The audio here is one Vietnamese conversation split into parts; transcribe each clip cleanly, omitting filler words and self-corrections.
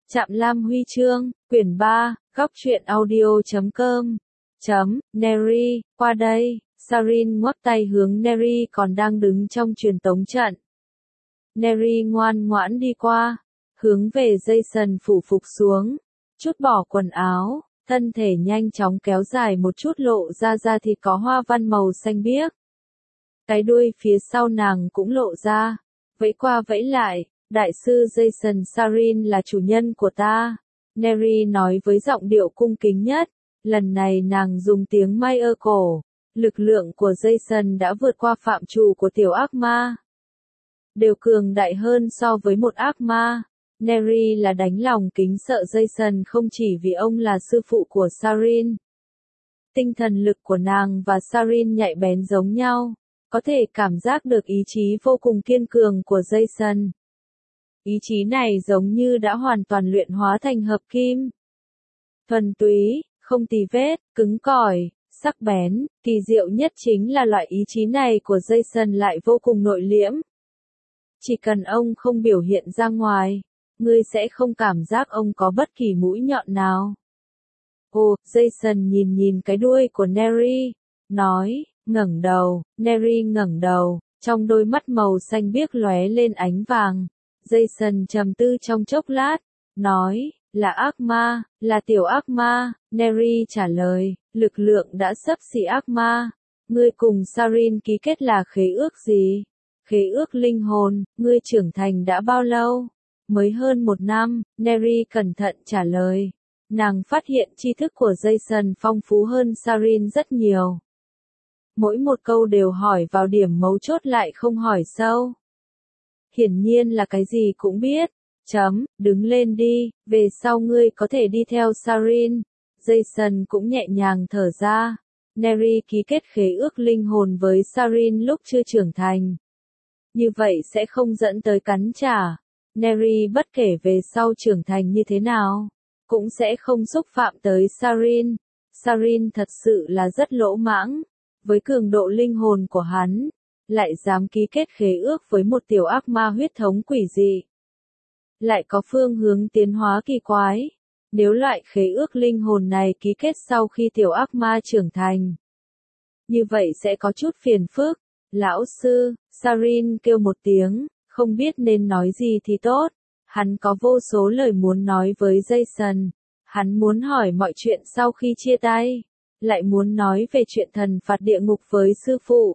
Trạm Lam Huy chương, quyển 3, góc truyện audio.com. Neri, qua đây. Sarin ngoắc tay hướng Neri còn đang đứng trong truyền tống trận. Neri ngoan ngoãn đi qua, hướng về Jason phủ phục xuống, chút bỏ quần áo, thân thể nhanh chóng kéo dài một chút lộ ra da thịt có hoa văn màu xanh biếc. Cái đuôi phía sau nàng cũng lộ ra, vẫy qua vẫy lại. Đại sư Jason, Sarin là chủ nhân của ta. Neri nói với giọng điệu cung kính nhất. Lần này nàng dùng tiếng Maya cổ. Lực lượng của Jason đã vượt qua phạm trù của tiểu ác ma. Đều cường đại hơn so với một ác ma. Neri là đánh lòng kính sợ Jason không chỉ vì ông là sư phụ của Sarin. Tinh thần lực của nàng và Sarin nhạy bén giống nhau. Có thể cảm giác được ý chí vô cùng kiên cường của Jason. Ý chí này giống như đã hoàn toàn luyện hóa thành hợp kim. Thuần túy, không tì vết, cứng cỏi, sắc bén, kỳ diệu nhất chính là loại ý chí này của Jason lại vô cùng nội liễm. Chỉ cần ông không biểu hiện ra ngoài, ngươi sẽ không cảm giác ông có bất kỳ mũi nhọn nào. Ồ, Jason nhìn cái đuôi của Neri, nói, ngẩng đầu. Neri ngẩng đầu, trong đôi mắt màu xanh biếc lóe lên ánh vàng. Jason trầm tư trong chốc lát, nói, là ác ma, là tiểu ác ma. Neri trả lời, lực lượng đã xấp xỉ ác ma. Ngươi cùng Sarin ký kết là khế ước gì? Khế ước linh hồn. Ngươi trưởng thành đã bao lâu? Mới hơn 1 năm, Neri cẩn thận trả lời. Nàng phát hiện tri thức của Jason phong phú hơn Sarin rất nhiều. Mỗi một câu đều hỏi vào điểm mấu chốt lại không hỏi sâu. Hiển nhiên là cái gì cũng biết. Đứng lên đi, về sau ngươi có thể đi theo Sarin. Jason cũng nhẹ nhàng thở ra. Neri ký kết khế ước linh hồn với Sarin lúc chưa trưởng thành. Như vậy sẽ không dẫn tới cắn trả. Neri bất kể về sau trưởng thành như thế nào, cũng sẽ không xúc phạm tới Sarin. Sarin thật sự là rất lỗ mãng. Với cường độ linh hồn của hắn, lại dám ký kết khế ước với một tiểu ác ma huyết thống quỷ dị. Lại có phương hướng tiến hóa kỳ quái. Nếu loại khế ước linh hồn này ký kết sau khi tiểu ác ma trưởng thành, như vậy sẽ có chút phiền phức. Lão sư, Sarin kêu một tiếng, không biết nên nói gì thì tốt. Hắn có vô số lời muốn nói với Jason. Hắn muốn hỏi mọi chuyện sau khi chia tay. Lại muốn nói về chuyện thần phạt địa ngục với sư phụ.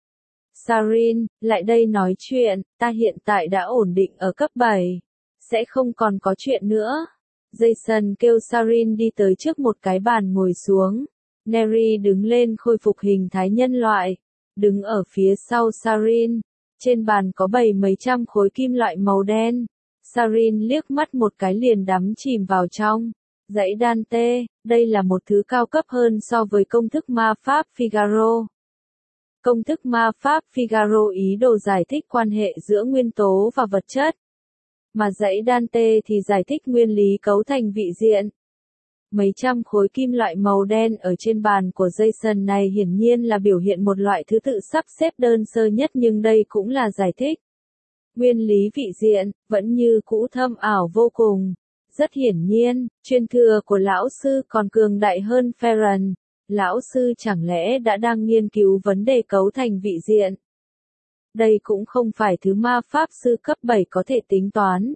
Sarin, lại đây nói chuyện, ta hiện tại đã ổn định ở cấp 7. Sẽ không còn có chuyện nữa. Jason kêu Sarin đi tới trước một cái bàn ngồi xuống. Neri đứng lên khôi phục hình thái nhân loại. Đứng ở phía sau Sarin. Trên bàn có bày mấy trăm khối kim loại màu đen. Sarin liếc mắt một cái liền đắm chìm vào trong. Dãy Dante, đây là một thứ cao cấp hơn so với công thức ma pháp Figaro. Công thức ma pháp Figaro ý đồ giải thích quan hệ giữa nguyên tố và vật chất. Mà dãy Dante thì giải thích nguyên lý cấu thành vị diện. Mấy trăm khối kim loại màu đen ở trên bàn của Jason này hiển nhiên là biểu hiện một loại thứ tự sắp xếp đơn sơ nhất, nhưng đây cũng là giải thích. Nguyên lý vị diện, vẫn như cũ thâm ảo vô cùng. Rất hiển nhiên, truyền thừa của lão sư còn cường đại hơn Ferran. Lão sư chẳng lẽ đã đang nghiên cứu vấn đề cấu thành vị diện? Đây cũng không phải thứ ma pháp sư cấp 7 có thể tính toán.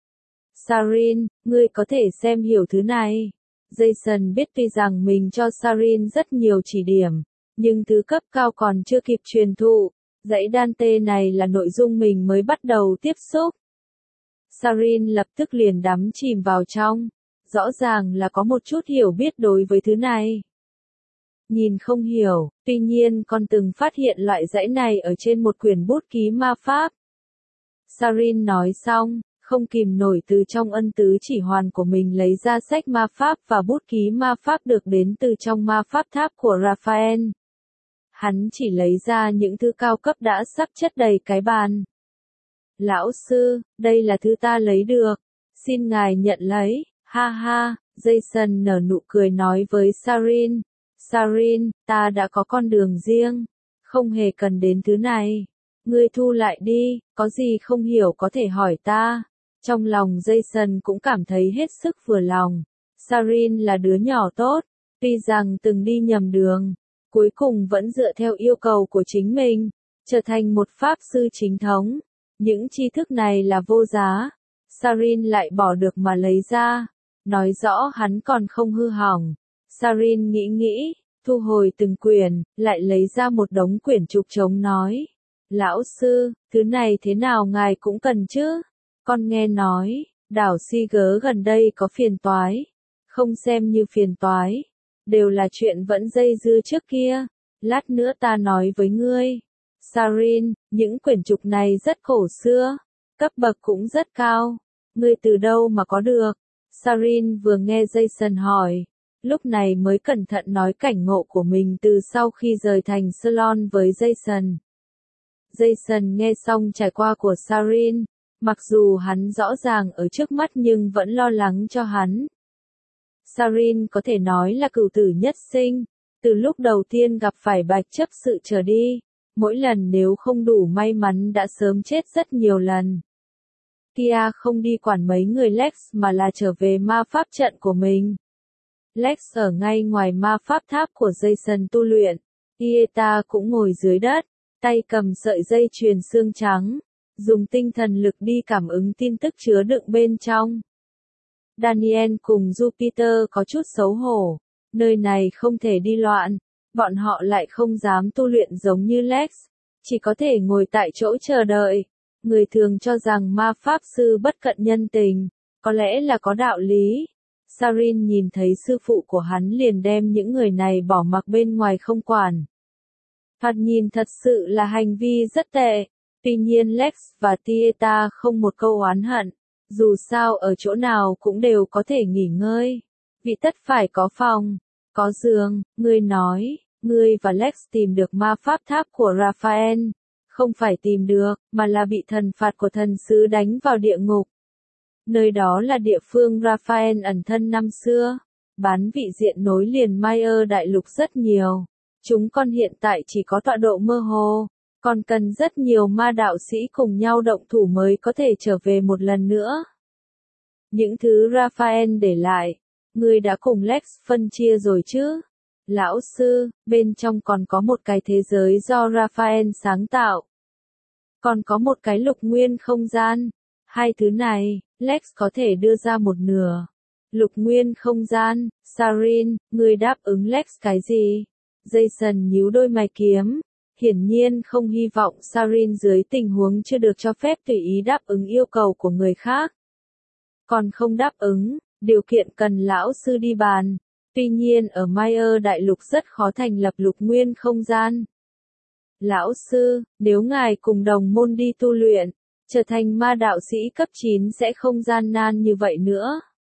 Sarin, ngươi có thể xem hiểu thứ này. Jason biết tuy rằng mình cho Sarin rất nhiều chỉ điểm, nhưng thứ cấp cao còn chưa kịp truyền thụ. Dãy Dante này là nội dung mình mới bắt đầu tiếp xúc. Sarin lập tức liền đắm chìm vào trong. Rõ ràng là có một chút hiểu biết đối với thứ này. Nhìn không hiểu, tuy nhiên con từng phát hiện loại dãy này ở trên một quyển bút ký ma pháp. Sarin nói xong, không kìm nổi từ trong ân tứ chỉ hoàn của mình lấy ra sách ma pháp và bút ký ma pháp được đến từ trong ma pháp tháp của Raphael. Hắn chỉ lấy ra những thứ cao cấp đã sắp chất đầy cái bàn. Lão sư, đây là thứ ta lấy được. Xin ngài nhận lấy, ha ha. Jason nở nụ cười nói với Sarin. Sarin, ta đã có con đường riêng. Không hề cần đến thứ này. Ngươi thu lại đi, có gì không hiểu có thể hỏi ta. Trong lòng Jason cũng cảm thấy hết sức vừa lòng. Sarin là đứa nhỏ tốt, tuy rằng từng đi nhầm đường, cuối cùng vẫn dựa theo yêu cầu của chính mình, trở thành một pháp sư chính thống. Những tri thức này là vô giá, Sarin lại bỏ được mà lấy ra, nói rõ hắn còn không hư hỏng. Sarin nghĩ, thu hồi từng quyển, lại lấy ra một đống quyển trục trống nói. Lão sư, thứ này thế nào ngài cũng cần chứ? Con nghe nói, đảo Siger gần đây có phiền toái. Không xem như phiền toái, đều là chuyện vẫn dây dưa trước kia. Lát nữa ta nói với ngươi. Sarin, những quyển trục này rất cổ xưa, cấp bậc cũng rất cao. Ngươi từ đâu mà có được? Sarin vừa nghe Jason hỏi, lúc này mới cẩn thận nói cảnh ngộ của mình từ sau khi rời thành Salon với Jason. Jason nghe xong trải qua của Sarin, mặc dù hắn rõ ràng ở trước mắt nhưng vẫn lo lắng cho hắn. Sarin có thể nói là cửu tử nhất sinh, từ lúc đầu tiên gặp phải bạch chấp sự trở đi, mỗi lần nếu không đủ may mắn đã sớm chết rất nhiều lần. Kia không đi quản mấy người Lex mà là trở về ma pháp trận của mình. Lex ở ngay ngoài ma pháp tháp của Jason tu luyện, Ieta cũng ngồi dưới đất, tay cầm sợi dây chuyền xương trắng, dùng tinh thần lực đi cảm ứng tin tức chứa đựng bên trong. Daniel cùng Jupiter có chút xấu hổ, nơi này không thể đi loạn, bọn họ lại không dám tu luyện giống như Lex, chỉ có thể ngồi tại chỗ chờ đợi. Người thường cho rằng ma pháp sư bất cận nhân tình, có lẽ là có đạo lý. Sarin nhìn thấy sư phụ của hắn liền đem những người này bỏ mặc bên ngoài không quản. Thoạt nhìn thật sự là hành vi rất tệ, tuy nhiên Lex và Tieta không một câu oán hận. Dù sao ở chỗ nào cũng đều có thể nghỉ ngơi. Vị tất phải có phòng, có giường. Ngươi nói, ngươi và Lex tìm được ma pháp tháp của Raphael. Không phải tìm được, mà là bị thần phạt của thần sứ đánh vào địa ngục. Nơi đó là địa phương Raphael ẩn thân năm xưa. Bán vị diện nối liền Mayer đại lục rất nhiều. Chúng con hiện tại chỉ có tọa độ mơ hồ. Còn cần rất nhiều ma đạo sĩ cùng nhau động thủ mới có thể trở về một lần nữa. Những thứ Raphael để lại, ngươi đã cùng Lex phân chia rồi chứ? Lão sư, bên trong còn có một cái thế giới do Raphael sáng tạo. Còn có một cái lục nguyên không gian. Hai thứ này, Lex có thể đưa ra một nửa. Lục nguyên không gian, Sarin, ngươi đáp ứng Lex cái gì? Jason nhíu đôi mày kiếm. Hiển nhiên không hy vọng Sarin dưới tình huống chưa được cho phép tùy ý đáp ứng yêu cầu của người khác. Còn không đáp ứng, điều kiện cần lão sư đi bàn. Tuy nhiên ở Mayer đại lục rất khó thành lập lục nguyên không gian. Lão sư, nếu ngài cùng đồng môn đi tu luyện, trở thành ma đạo sĩ cấp 9 sẽ không gian nan như vậy nữa.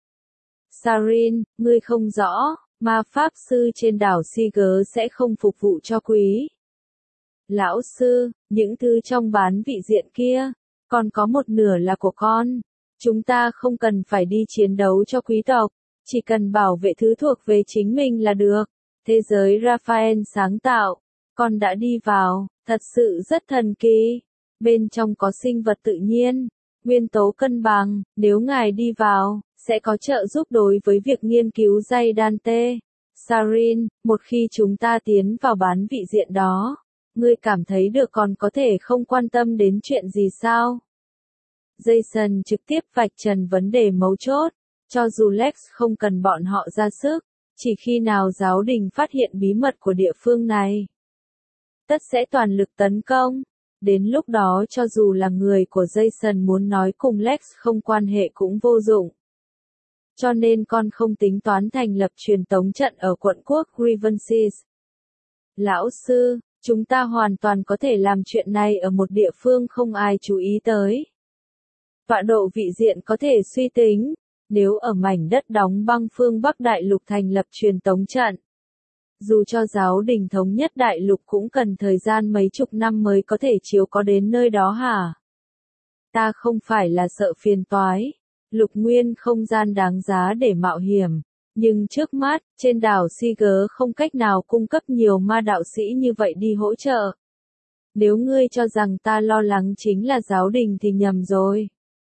Sarin, ngươi không rõ, ma pháp sư trên đảo Siger sẽ không phục vụ cho quý. Lão sư, những thứ trong bán vị diện kia, còn có một nửa là của con. Chúng ta không cần phải đi chiến đấu cho quý tộc, chỉ cần bảo vệ thứ thuộc về chính mình là được. Thế giới Raphael sáng tạo, con đã đi vào, thật sự rất thần kỳ. Bên trong có sinh vật tự nhiên, nguyên tố cân bằng, nếu ngài đi vào, sẽ có trợ giúp đối với việc nghiên cứu dây Dante. Sarin, một khi chúng ta tiến vào bán vị diện đó, ngươi cảm thấy được còn có thể không quan tâm đến chuyện gì sao? Jason trực tiếp vạch trần vấn đề mấu chốt, cho dù Lex không cần bọn họ ra sức, chỉ khi nào giáo đình phát hiện bí mật của địa phương này, tất sẽ toàn lực tấn công. Đến lúc đó cho dù là người của Jason muốn nói cùng Lex không quan hệ cũng vô dụng. Cho nên con không tính toán thành lập truyền tống trận ở quận quốc Grievance. Lão sư, chúng ta hoàn toàn có thể làm chuyện này ở một địa phương không ai chú ý tới. Tọa độ vị diện có thể suy tính, nếu ở mảnh đất đóng băng phương Bắc Đại Lục thành lập truyền tống trận. Dù cho giáo đình thống nhất Đại Lục cũng cần thời gian mấy chục năm mới có thể chiếu có đến nơi đó hả? Ta không phải là sợ phiền toái. Lục nguyên không gian đáng giá để mạo hiểm. Nhưng trước mắt, trên đảo Siger không cách nào cung cấp nhiều ma đạo sĩ như vậy đi hỗ trợ. Nếu ngươi cho rằng ta lo lắng chính là giáo đình thì nhầm rồi.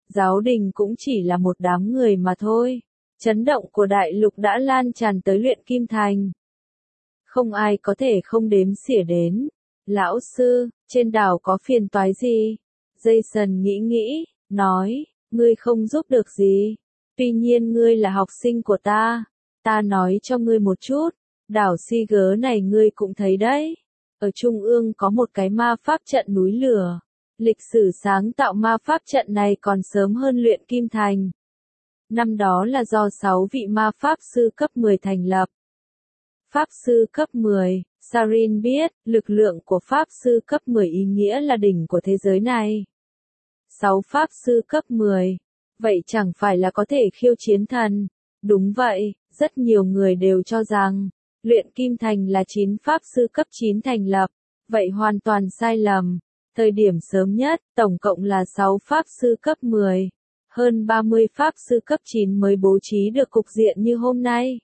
giáo đình cũng chỉ là một đám người mà thôi. Chấn động của đại lục đã lan tràn tới luyện kim thành. Không ai có thể không đếm xỉa đến. Lão sư, trên đảo có phiền toái gì? Jason nghĩ, nói, ngươi không giúp được gì. Tuy nhiên ngươi là học sinh của ta. Ta nói cho ngươi một chút, đảo Siger này ngươi cũng thấy đấy. Ở trung ương có một cái ma pháp trận núi lửa. Lịch sử sáng tạo ma pháp trận này còn sớm hơn luyện kim thành. Năm đó là do 6 vị ma pháp sư cấp 10 thành lập. Pháp sư cấp 10, Sarin biết, lực lượng của pháp sư cấp 10 ý nghĩa là đỉnh của thế giới này. 6 pháp sư cấp 10, vậy chẳng phải là có thể khiêu chiến thần? Đúng vậy, rất nhiều người đều cho rằng, luyện kim thành là 9 pháp sư cấp 9 thành lập, vậy hoàn toàn sai lầm. Thời điểm sớm nhất, tổng cộng là 6 pháp sư cấp 10. Hơn 30 pháp sư cấp 9 mới bố trí được cục diện như hôm nay.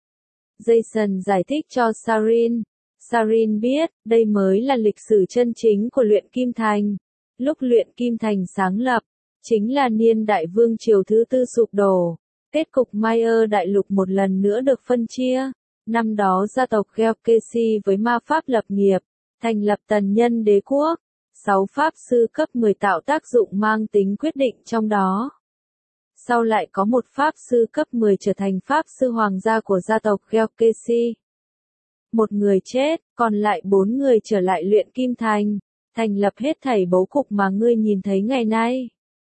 Jason giải thích cho Sarin. Sarin biết, đây mới là lịch sử chân chính của luyện kim thành. Lúc luyện kim thành sáng lập, chính là niên đại vương triều thứ tư sụp đổ. Kết cục Maya đại lục một lần nữa được phân chia. Năm đó gia tộc Gelkesi với ma pháp lập nghiệp, thành lập tần nhân đế quốc. 6 pháp sư cấp 10 tạo tác dụng mang tính quyết định trong đó. Sau lại có một pháp sư cấp 10 trở thành pháp sư hoàng gia của gia tộc Gelkesi. Một người chết, còn lại 4 người trở lại luyện kim thành, thành lập hết thảy bố cục mà ngươi nhìn thấy ngày nay.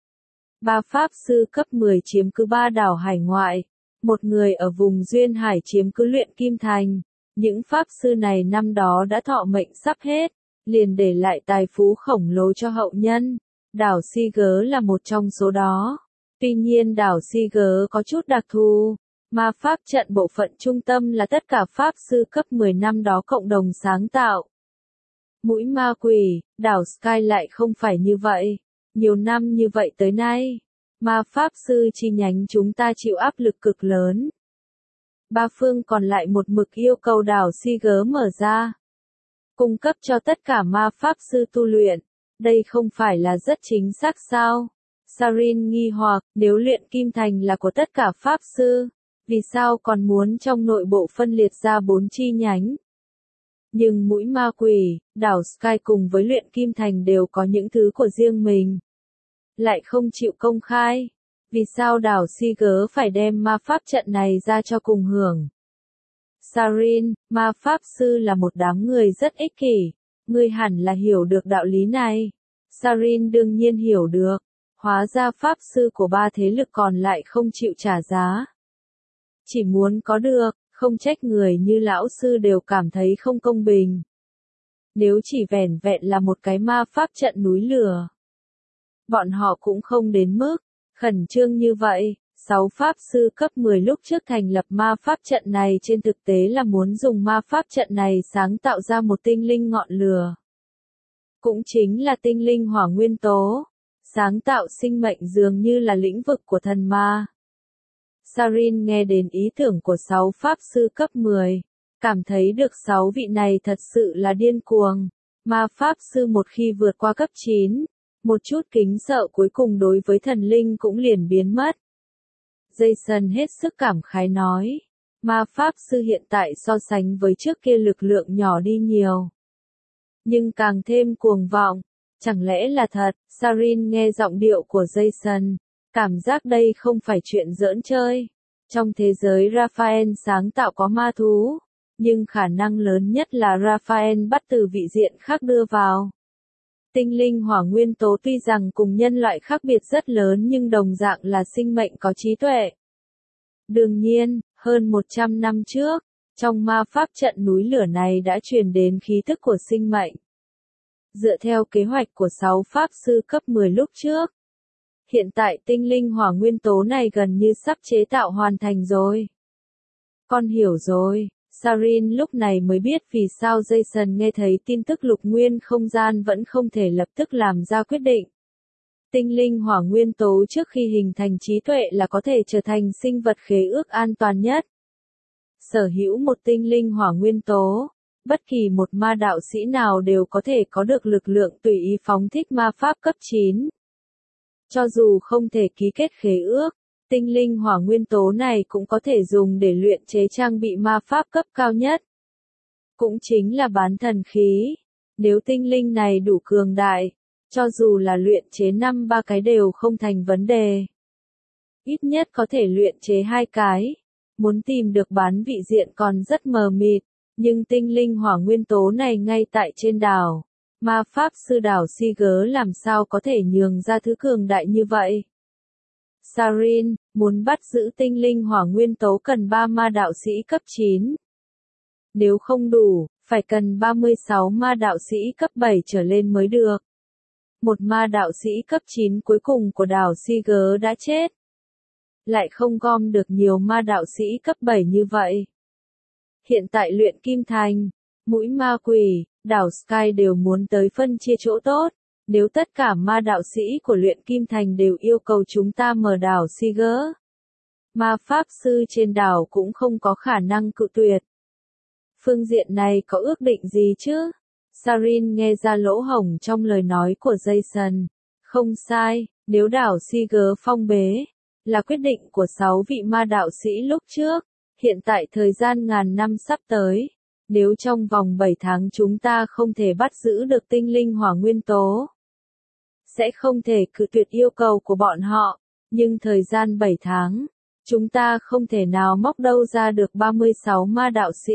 3 pháp sư cấp 10 chiếm cứ 3 đảo hải ngoại, một người ở vùng duyên hải chiếm cứ luyện kim thành. Những pháp sư này năm đó đã thọ mệnh sắp hết, liền để lại tài phú khổng lồ cho hậu nhân. Đảo Siger là một trong số đó. Tuy nhiên đảo Siger có chút đặc thù. Ma pháp trận bộ phận trung tâm là tất cả pháp sư cấp 10 năm đó cộng đồng sáng tạo. Mũi ma quỷ, đảo Sky lại không phải như vậy. Nhiều năm như vậy tới nay, ma pháp sư chi nhánh chúng ta chịu áp lực cực lớn. Ba phương còn lại một mực yêu cầu đảo Siger mở ra, cung cấp cho tất cả ma pháp sư tu luyện. Đây không phải là rất chính xác sao? Sarin nghi hoặc, nếu luyện kim thành là của tất cả pháp sư, vì sao còn muốn trong nội bộ phân liệt ra 4 chi nhánh? Nhưng mũi ma quỷ, đảo Sky cùng với luyện kim thành đều có những thứ của riêng mình. Lại không chịu công khai. Vì sao đảo Siger phải đem ma pháp trận này ra cho cùng hưởng? Sarin, ma pháp sư là một đám người rất ích kỷ. Ngươi hẳn là hiểu được đạo lý này. Sarin đương nhiên hiểu được. Hóa ra pháp sư của 3 thế lực còn lại không chịu trả giá. Chỉ muốn có được, không trách người như lão sư đều cảm thấy không công bình. Nếu chỉ vẻn vẹn là một cái ma pháp trận núi lửa, bọn họ cũng không đến mức khẩn trương như vậy. 6 pháp sư cấp 10 lúc trước thành lập ma pháp trận này trên thực tế là muốn dùng ma pháp trận này sáng tạo ra một tinh linh ngọn lửa. Cũng chính là tinh linh hỏa nguyên tố. Sáng tạo sinh mệnh dường như là lĩnh vực của thần ma. Sarin nghe đến ý tưởng của 6 pháp sư cấp 10, cảm thấy được 6 vị này thật sự là điên cuồng. Ma pháp sư một khi vượt qua cấp 9, một chút kính sợ cuối cùng đối với thần linh cũng liền biến mất. Jason hết sức cảm khái nói, ma pháp sư hiện tại so sánh với trước kia lực lượng nhỏ đi nhiều, nhưng càng thêm cuồng vọng. Chẳng lẽ là thật? Sarin nghe giọng điệu của Jason, cảm giác đây không phải chuyện giỡn chơi. Trong thế giới Raphael sáng tạo có ma thú, nhưng khả năng lớn nhất là Raphael bắt từ vị diện khác đưa vào. Tinh linh hỏa nguyên tố tuy rằng cùng nhân loại khác biệt rất lớn nhưng đồng dạng là sinh mệnh có trí tuệ. Đương nhiên, hơn 100 năm trước, trong ma pháp trận núi lửa này đã truyền đến khí thức của sinh mệnh. Dựa theo kế hoạch của 6 pháp sư cấp 10 lúc trước, hiện tại tinh linh hỏa nguyên tố này gần như sắp chế tạo hoàn thành rồi. Con hiểu rồi. Sarin lúc này mới biết vì sao Jason nghe thấy tin tức lục nguyên không gian vẫn không thể lập tức làm ra quyết định. Tinh linh hỏa nguyên tố trước khi hình thành trí tuệ là có thể trở thành sinh vật khế ước an toàn nhất. Sở hữu một tinh linh hỏa nguyên tố, bất kỳ một ma đạo sĩ nào đều có thể có được lực lượng tùy ý phóng thích ma pháp cấp 9. Cho dù không thể ký kết khế ước, tinh linh hỏa nguyên tố này cũng có thể dùng để luyện chế trang bị ma pháp cấp cao nhất. Cũng chính là bán thần khí. Nếu tinh linh này đủ cường đại, cho dù là luyện chế 5-3 cái đều không thành vấn đề. Ít nhất có thể luyện chế 2 cái. Muốn tìm được bán vị diện còn rất mờ mịt, nhưng tinh linh hỏa nguyên tố này ngay tại trên đảo. Ma pháp sư đảo Siger làm sao có thể nhường ra thứ cường đại như vậy? Sarin, muốn bắt giữ tinh linh hỏa nguyên tố cần 3 ma đạo sĩ cấp 9. Nếu không đủ, phải cần 36 ma đạo sĩ cấp 7 trở lên mới được. Một ma đạo sĩ cấp 9 cuối cùng của đảo Siger đã chết. Lại không gom được nhiều ma đạo sĩ cấp 7 như vậy. Hiện tại luyện kim thành, mũi ma quỷ, đảo Sky đều muốn tới phân chia chỗ tốt. Nếu tất cả ma đạo sĩ của luyện kim thành đều yêu cầu chúng ta mở đảo Siger, ma pháp sư trên đảo cũng không có khả năng cự tuyệt. Phương diện này có ước định gì chứ? Sarin nghe ra lỗ hổng trong lời nói của Jason. Không sai, nếu đảo Siger phong bế, là quyết định của 6 vị ma đạo sĩ lúc trước. Hiện tại thời gian ngàn năm sắp tới. Nếu trong vòng 7 tháng chúng ta không thể bắt giữ được tinh linh hỏa nguyên tố, sẽ không thể cự tuyệt yêu cầu của bọn họ. Nhưng thời gian 7 tháng, chúng ta không thể nào móc đâu ra được 36 ma đạo sĩ.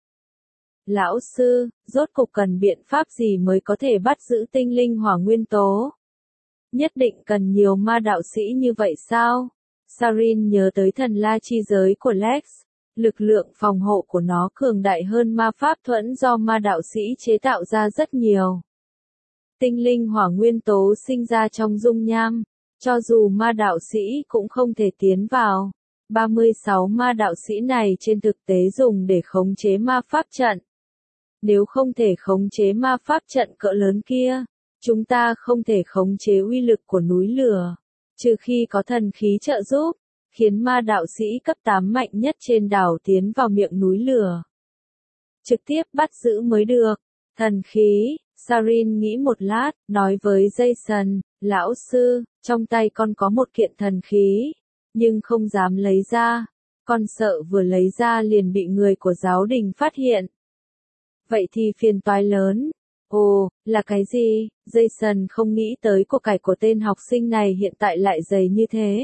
Lão sư, rốt cục cần biện pháp gì mới có thể bắt giữ tinh linh hỏa nguyên tố? Nhất định cần nhiều ma đạo sĩ như vậy sao? Sarin nhớ tới thần la chi giới của Lex. Lực lượng phòng hộ của nó cường đại hơn ma pháp thuẫn do ma đạo sĩ chế tạo ra rất nhiều. Tinh linh hỏa nguyên tố sinh ra trong dung nham, cho dù ma đạo sĩ cũng không thể tiến vào. 36 ma đạo sĩ này trên thực tế dùng để khống chế ma pháp trận. Nếu không thể khống chế ma pháp trận cỡ lớn kia, chúng ta không thể khống chế uy lực của núi lửa, trừ khi có thần khí trợ giúp, khiến ma đạo sĩ cấp 8 mạnh nhất trên đảo tiến vào miệng núi lửa. Trực tiếp bắt giữ mới được. Thần khí, Sarin nghĩ một lát, nói với Jason, lão sư, trong tay con có một kiện thần khí, nhưng không dám lấy ra. Con sợ vừa lấy ra liền bị người của giáo đình phát hiện. Vậy thì phiền toái lớn. Ồ, là cái gì? Jason không nghĩ tới của cải của tên học sinh này hiện tại lại dày như thế.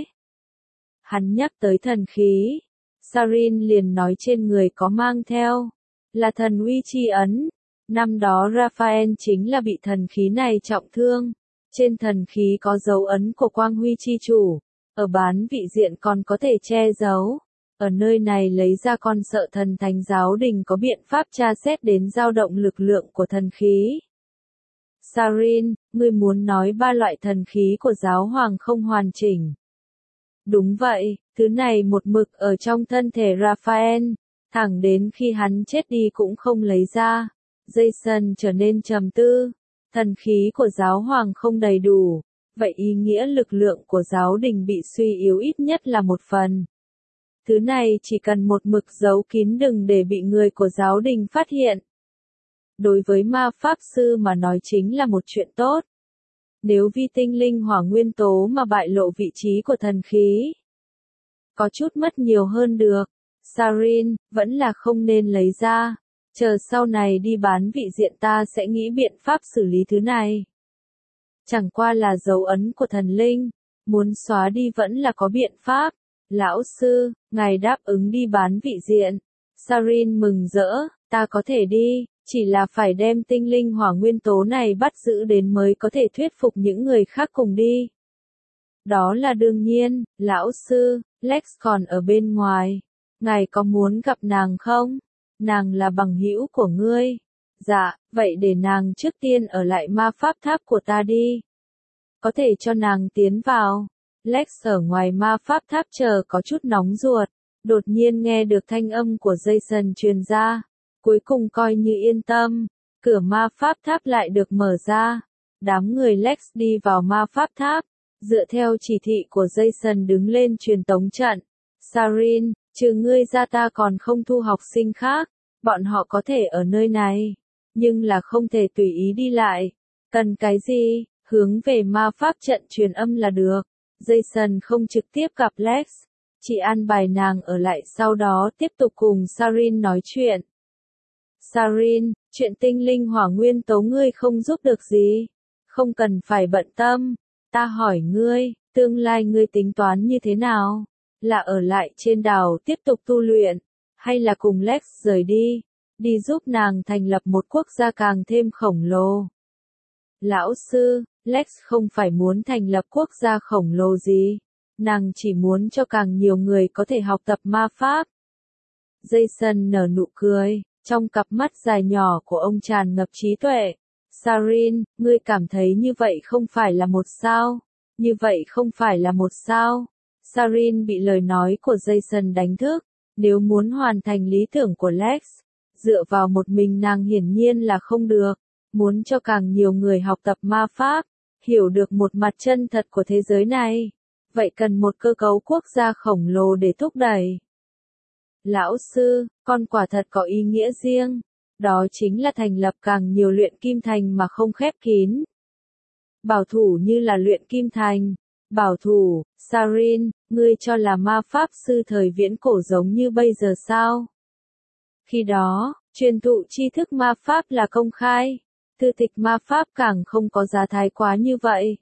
Hắn nhắc tới thần khí. Sarin liền nói trên người có mang theo. Là thần uy chi ấn. Năm đó Raphael chính là bị thần khí này trọng thương. Trên thần khí có dấu ấn của quang huy chi chủ. Ở bán vị diện còn có thể che giấu. Ở nơi này lấy ra con sợ thần thánh giáo đình có biện pháp tra xét đến dao động lực lượng của thần khí. Sarin, ngươi muốn nói 3 loại thần khí của giáo hoàng không hoàn chỉnh. Đúng vậy, thứ này một mực ở trong thân thể Raphael, thẳng đến khi hắn chết đi cũng không lấy ra. Jason trở nên trầm tư. Thần khí của giáo hoàng không đầy đủ, vậy ý nghĩa lực lượng của giáo đình bị suy yếu ít nhất là một phần. Thứ này chỉ cần một mực giấu kín đừng để bị người của giáo đình phát hiện. Đối với ma pháp sư mà nói chính là một chuyện tốt. Nếu vi tinh linh hỏa nguyên tố mà bại lộ vị trí của thần khí, có chút mất nhiều hơn được. Sarin, vẫn là không nên lấy ra. Chờ sau này đi bán vị diện ta sẽ nghĩ biện pháp xử lý thứ này. Chẳng qua là dấu ấn của thần linh, muốn xóa đi vẫn là có biện pháp. Lão sư, ngài đáp ứng đi bán vị diện. Sarin mừng rỡ, ta có thể đi, chỉ là phải đem tinh linh hỏa nguyên tố này bắt giữ đến mới có thể thuyết phục những người khác cùng đi. Đó là đương nhiên, lão sư, Lex còn ở bên ngoài. Ngài có muốn gặp nàng không? Nàng là bằng hữu của ngươi. Dạ, vậy để nàng trước tiên ở lại ma pháp tháp của ta đi. Có thể cho nàng tiến vào. Lex ở ngoài ma pháp tháp chờ có chút nóng ruột. Đột nhiên nghe được thanh âm của Jason truyền ra. Cuối cùng coi như yên tâm. Cửa ma pháp tháp lại được mở ra. Đám người Lex đi vào ma pháp tháp. Dựa theo chỉ thị của Jason đứng lên truyền tống trận. Sarin, trừ ngươi ra ta còn không thu học sinh khác. Bọn họ có thể ở nơi này. Nhưng là không thể tùy ý đi lại. Cần cái gì? hướng về ma pháp trận truyền âm là được. Jason không trực tiếp gặp Lex, chỉ an bài nàng ở lại sau đó tiếp tục cùng Sarin nói chuyện. Sarin, chuyện tinh linh hỏa nguyên tố ngươi không giúp được gì. Không cần phải bận tâm. Ta hỏi ngươi, tương lai ngươi tính toán như thế nào? Là ở lại trên đảo tiếp tục tu luyện, hay là cùng Lex rời đi giúp nàng thành lập một quốc gia càng thêm khổng lồ? Lão sư, Lex không phải muốn thành lập quốc gia khổng lồ gì. Nàng chỉ muốn cho càng nhiều người có thể học tập ma pháp. Jason nở nụ cười, trong cặp mắt dài nhỏ của ông tràn ngập trí tuệ. Sarin, ngươi cảm thấy như vậy không phải là một sao? Như vậy không phải là một sao? Sarin bị lời nói của Jason đánh thức. Nếu muốn hoàn thành lý tưởng của Lex, dựa vào một mình nàng hiển nhiên là không được. Muốn cho càng nhiều người học tập ma pháp, hiểu được một mặt chân thật của thế giới này, vậy cần một cơ cấu quốc gia khổng lồ để thúc đẩy. Lão sư, con quả thật có ý nghĩa riêng, đó chính là thành lập càng nhiều luyện kim thành mà không khép kín. Bảo thủ như là luyện kim thành. Bảo thủ, Sarin, ngươi cho là ma pháp sư thời viễn cổ giống như bây giờ sao? Khi đó, truyền thụ tri thức ma pháp là công khai. Thư tịch ma pháp càng không có giá thái quá như vậy.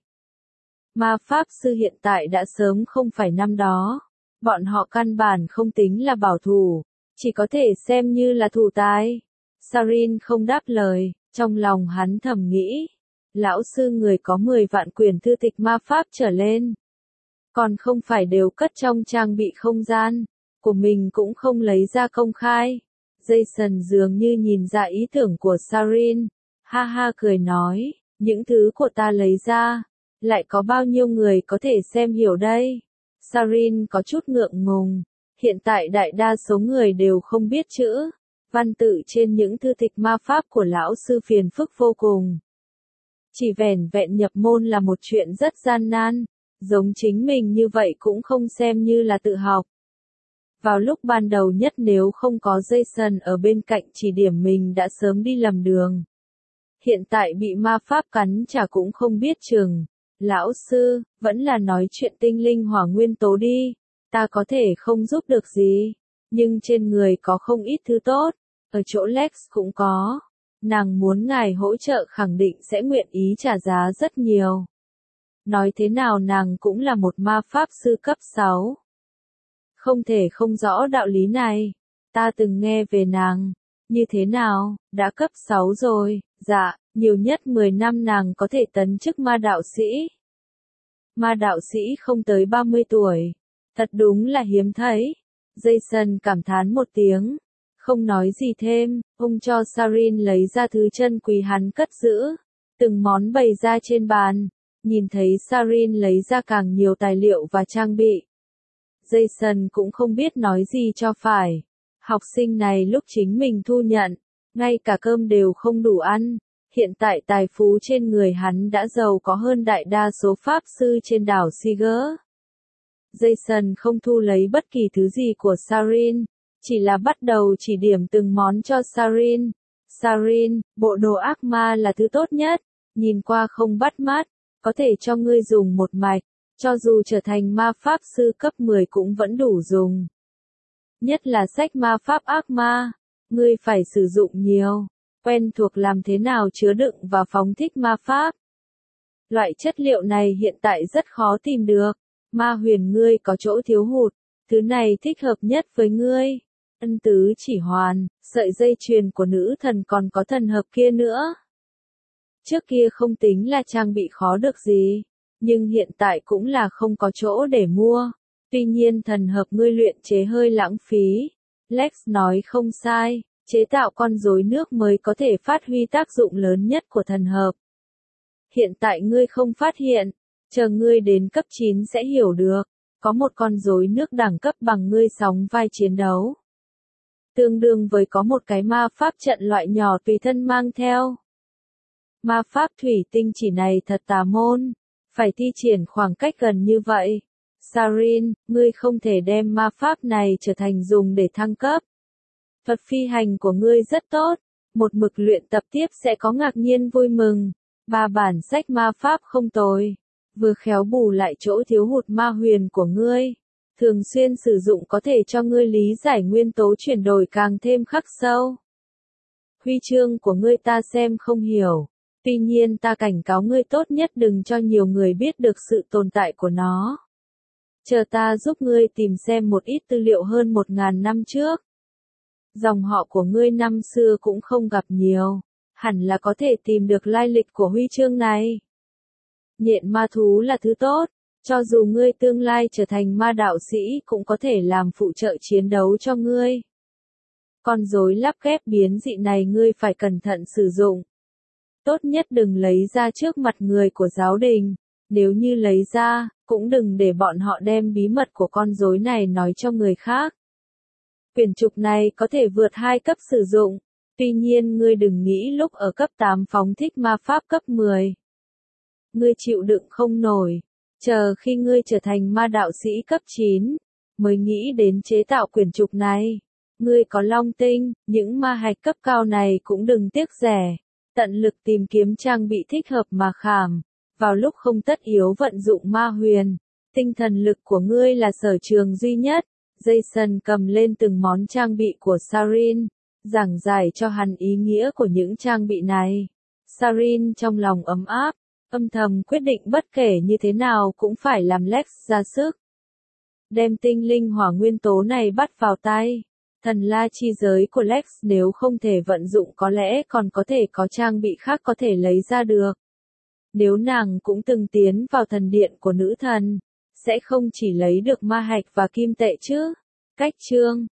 Ma pháp sư hiện tại đã sớm không phải năm đó. Bọn họ căn bản không tính là bảo thủ, chỉ có thể xem như là thủ tài. Sarin không đáp lời, trong lòng hắn thầm nghĩ. Lão sư người có 10 vạn quyển thư tịch ma pháp trở lên. Còn không phải đều cất trong trang bị không gian, của mình cũng không lấy ra công khai. Jason dường như nhìn ra ý tưởng của Sarin. Ha ha cười nói, những thứ của ta lấy ra, lại có bao nhiêu người có thể xem hiểu đây? Sarin có chút ngượng ngùng, hiện tại đại đa số người đều không biết chữ, văn tự trên những thư tịch ma pháp của lão sư phiền phức vô cùng. Chỉ vẻn vẹn nhập môn là một chuyện rất gian nan, giống chính mình như vậy cũng không xem như là tự học. Vào lúc ban đầu nhất nếu không có Jason ở bên cạnh chỉ điểm mình đã sớm đi lầm đường. Hiện tại bị ma pháp cắn chả cũng không biết chừng. Lão sư, vẫn là nói chuyện tinh linh hỏa nguyên tố đi. Ta có thể không giúp được gì. Nhưng trên người có không ít thứ tốt. Ở chỗ Lex cũng có. Nàng muốn ngài hỗ trợ khẳng định sẽ nguyện ý trả giá rất nhiều. Nói thế nào nàng cũng là một ma pháp sư cấp 6. Không thể không rõ đạo lý này. Ta từng nghe về nàng. Như thế nào, đã cấp 6 rồi, dạ, nhiều nhất 10 năm nàng có thể tấn chức ma đạo sĩ. Ma đạo sĩ không tới 30 tuổi. Thật đúng là hiếm thấy. Jason cảm thán một tiếng. Không nói gì thêm, ông cho Sarin lấy ra thứ chân quý hắn cất giữ. Từng món bày ra trên bàn. Nhìn thấy Sarin lấy ra càng nhiều tài liệu và trang bị. Jason cũng không biết nói gì cho phải. Học sinh này lúc chính mình thu nhận, ngay cả cơm đều không đủ ăn. Hiện tại tài phú trên người hắn đã giàu có hơn đại đa số pháp sư trên đảo Siger. Jason không thu lấy bất kỳ thứ gì của Sarin, chỉ là bắt đầu chỉ điểm từng món cho Sarin. Sarin, bộ đồ ác ma là thứ tốt nhất, nhìn qua không bắt mắt, có thể cho ngươi dùng một mạch, cho dù trở thành ma pháp sư cấp 10 cũng vẫn đủ dùng. Nhất là sách ma pháp ác ma, ngươi phải sử dụng nhiều, quen thuộc làm thế nào chứa đựng và phóng thích ma pháp. Loại chất liệu này hiện tại rất khó tìm được, ma huyền ngươi có chỗ thiếu hụt, thứ này thích hợp nhất với ngươi. Ân tứ chỉ hoàn, sợi dây chuyền của nữ thần còn có thần hợp kia nữa. Trước kia không tính là trang bị khó được gì, nhưng hiện tại cũng là không có chỗ để mua. Tuy nhiên thần hợp ngươi luyện chế hơi lãng phí. Lex nói không sai, chế tạo con rối nước mới có thể phát huy tác dụng lớn nhất của thần hợp. Hiện tại ngươi không phát hiện, chờ ngươi đến cấp 9 sẽ hiểu được, có một con rối nước đẳng cấp bằng ngươi sóng vai chiến đấu. Tương đương với có một cái ma pháp trận loại nhỏ tùy thân mang theo. Ma pháp thủy tinh chỉ này thật tà môn, phải thi triển khoảng cách gần như vậy. Sarin, ngươi không thể đem ma pháp này trở thành dùng để thăng cấp. Thuật phi hành của ngươi rất tốt, một mực luyện tập tiếp sẽ có ngạc nhiên vui mừng. 3 bản sách ma pháp không tồi, vừa khéo bù lại chỗ thiếu hụt ma huyền của ngươi. Thường xuyên sử dụng có thể cho ngươi lý giải nguyên tố chuyển đổi càng thêm khắc sâu. Huy chương của ngươi ta xem không hiểu, tuy nhiên ta cảnh cáo ngươi tốt nhất đừng cho nhiều người biết được sự tồn tại của nó. Chờ ta giúp ngươi tìm xem một ít tư liệu hơn 1000 năm trước. Dòng họ của ngươi năm xưa cũng không gặp nhiều, hẳn là có thể tìm được lai lịch của huy chương này. Nhện ma thú là thứ tốt, cho dù ngươi tương lai trở thành ma đạo sĩ cũng có thể làm phụ trợ chiến đấu cho ngươi. Con rối lắp ghép biến dị này ngươi phải cẩn thận sử dụng. Tốt nhất đừng lấy ra trước mặt người của giáo đình, nếu như lấy ra, cũng đừng để bọn họ đem bí mật của con rối này nói cho người khác. Quyển trục này có thể vượt 2 cấp sử dụng, tuy nhiên ngươi đừng nghĩ lúc ở cấp 8 phóng thích ma pháp cấp 10. Ngươi chịu đựng không nổi, chờ khi ngươi trở thành ma đạo sĩ cấp 9, mới nghĩ đến chế tạo quyển trục này. Ngươi có long tinh, những ma hạch cấp cao này cũng đừng tiếc rẻ, tận lực tìm kiếm trang bị thích hợp mà khảm, vào lúc không tất yếu vận dụng ma huyền. Tinh thần lực của ngươi là sở trường duy nhất. Jason cầm lên từng món trang bị của Sarin, giảng giải cho hắn ý nghĩa của những trang bị này. Sarin trong lòng ấm áp, âm thầm quyết định bất kể như thế nào cũng phải làm Lex ra sức. Đem tinh linh hỏa nguyên tố này bắt vào tay. Thần la chi giới của Lex nếu không thể vận dụng có lẽ còn có thể có trang bị khác có thể lấy ra được. Nếu nàng cũng từng tiến vào thần điện của nữ thần, sẽ không chỉ lấy được ma hạch và kim tệ chứ. Cách chương